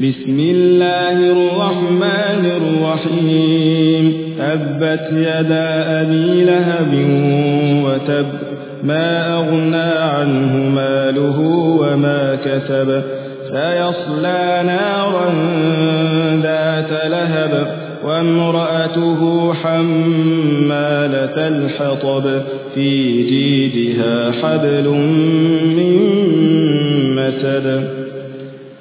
بسم الله الرحمن الرحيم تبت يدا أبي لهب وتب ما أغنى عنه ماله وما كسب سيصلى نارا ذات لهب وامرأته حمالة الحطب في جيدها حبل من مسد